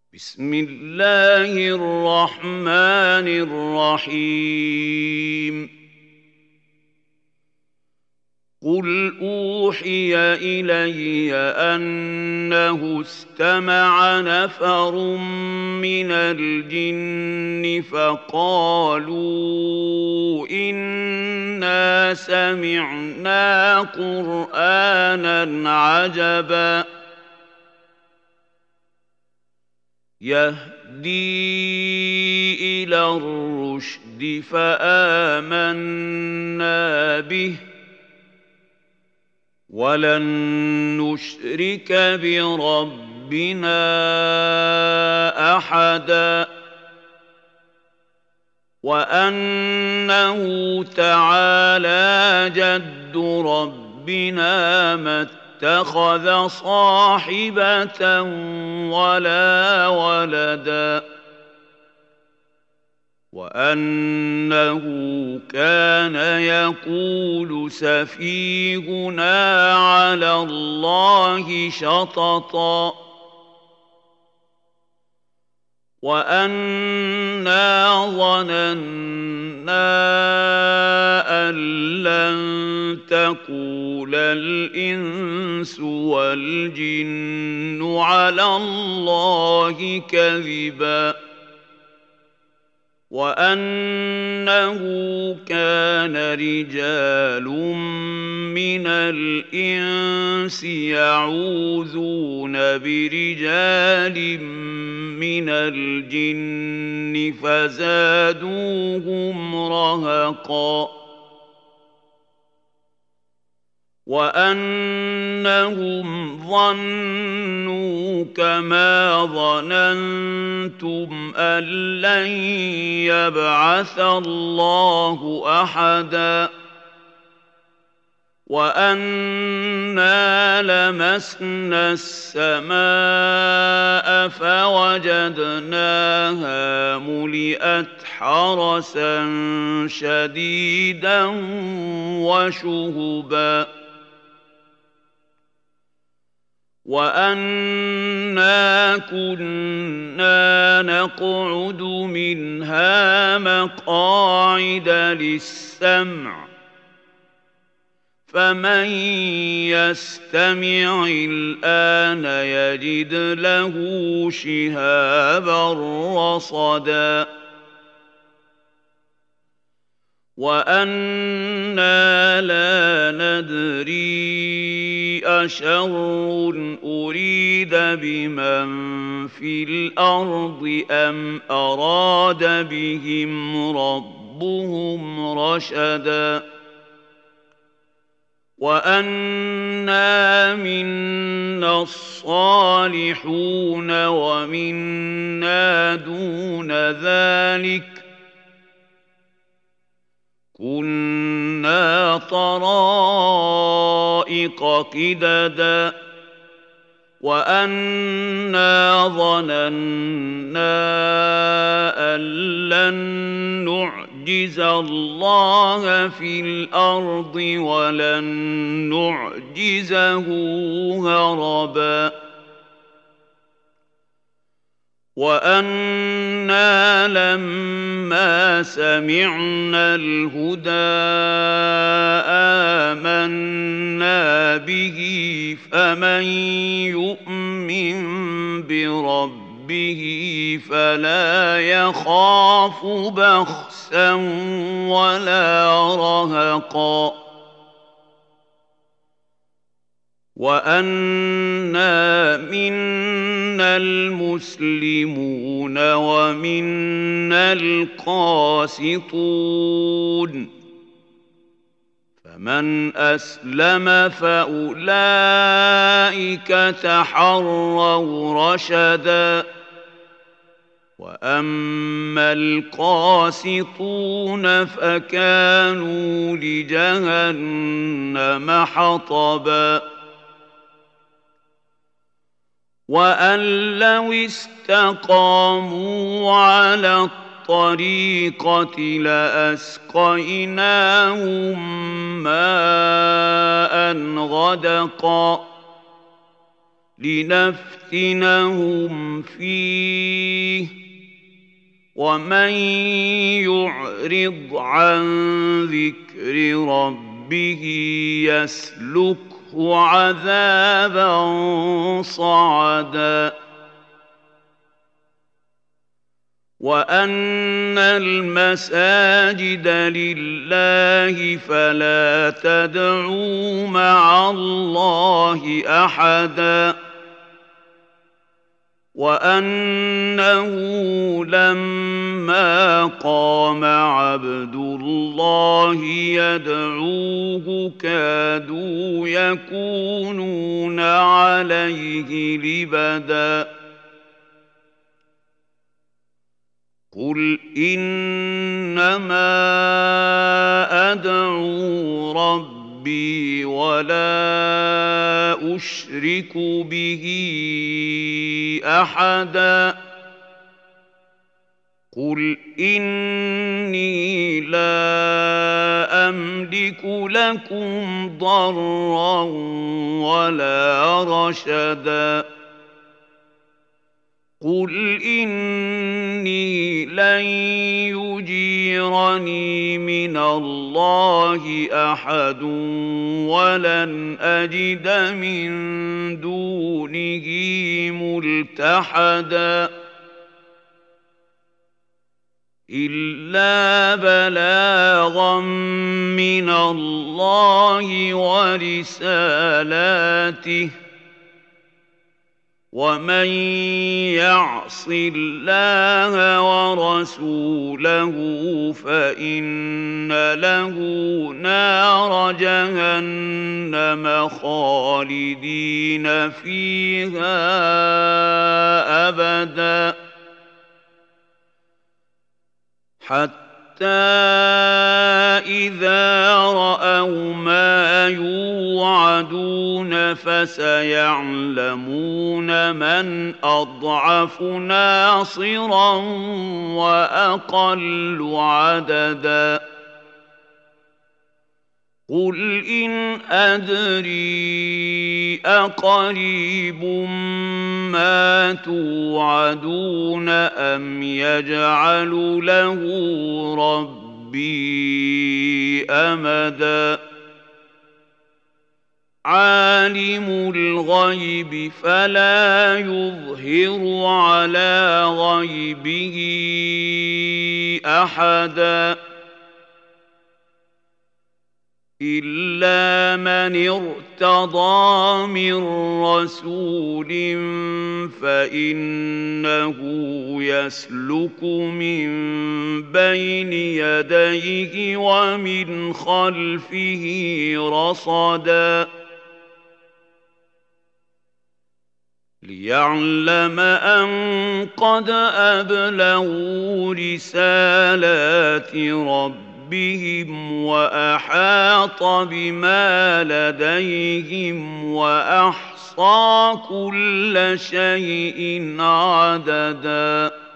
بسم الله الرحمن الرحيم قل أوحي إلي أنه استمع نفر من الجن فقالوا إنا سمعنا قرآنا عجبا يهدي إلى الرشد فآمنا به ولن نشرك بربنا أحدا وأنه تعالى جد ربنا ما اتخذ صاحبة ولا ولدا وأنه كان يقول سفيهنا على الله شططا وأنا ظننا أن لن تقول الإنس والجن على الله كذبا وأنه كان رجال من الإنس يعوذون برجال من الجن فزادوهم رهقا وأنهم ظنوا كما ظننتم أن لن يبعث الله أحدا وأنا لمسنا السماء فوجدناها ملئت حرسا شديدا وشهبا وأنا كنا نقعد منها مقاعد للسمع فمن يستمع الآن يجد له شهابا رصدا وأنا لا ندري أشر أريد بمن في الأرض أم أراد بهم ربهم رشدا وأنا منا الصالحون ومنا دون ذلك كنا طرائق قددا وأنا ظننا أن لن نعجز الله في الأرض ولن نعجزه هربا وأنا لما سمعنا الهدى آمنا به فمن يؤمن بربه فلا يخاف بخسا ولا رهقا وأنا منا المسلمون ومنا القاسطون فمن أسلم فأولئك تحروا رشدا وأما القاسطون فكانوا لجهنم حطبا وأن لو استقاموا على الطريقة لأسقيناهم ماء غدقا لنفتنهم فيه ومن يعرض عن ذكر ربه يسلكه عذابا صعدا وأن المساجد لله فلا تدعوا مع الله أحدا وأنه لما قام عبد الله يدعوه كادوا يكونون عليه لبدا قل إنما أدعو ربي ولا أشرك به أحدا قل إني لا أملك لكم ضرا ولا رشدا قل إني لن يجيرني من الله أحد ولن أجد من دونه ملتحدا إلا بلاغا من الله ورسالاته ومن يعص الله ورسوله فإن له نار جهنم خالدين فيها أبدا حتى إذا رأوا ما يوعدون فسيعلمون من أضعف ناصرا وأقل عددا قل إن أدري أقريب ما توعدون أم يجعل له ربي أمدا عالم الغيب فلا يظهر على غيبه أحدا إلا من ارتضى من رسول فإنه يسلك من بين يديه ومن خلفه رصدا ليعلم أن قد أبلغوا رسالات ربهم وأحاط بما لديهم وأحصى كل شيء عددا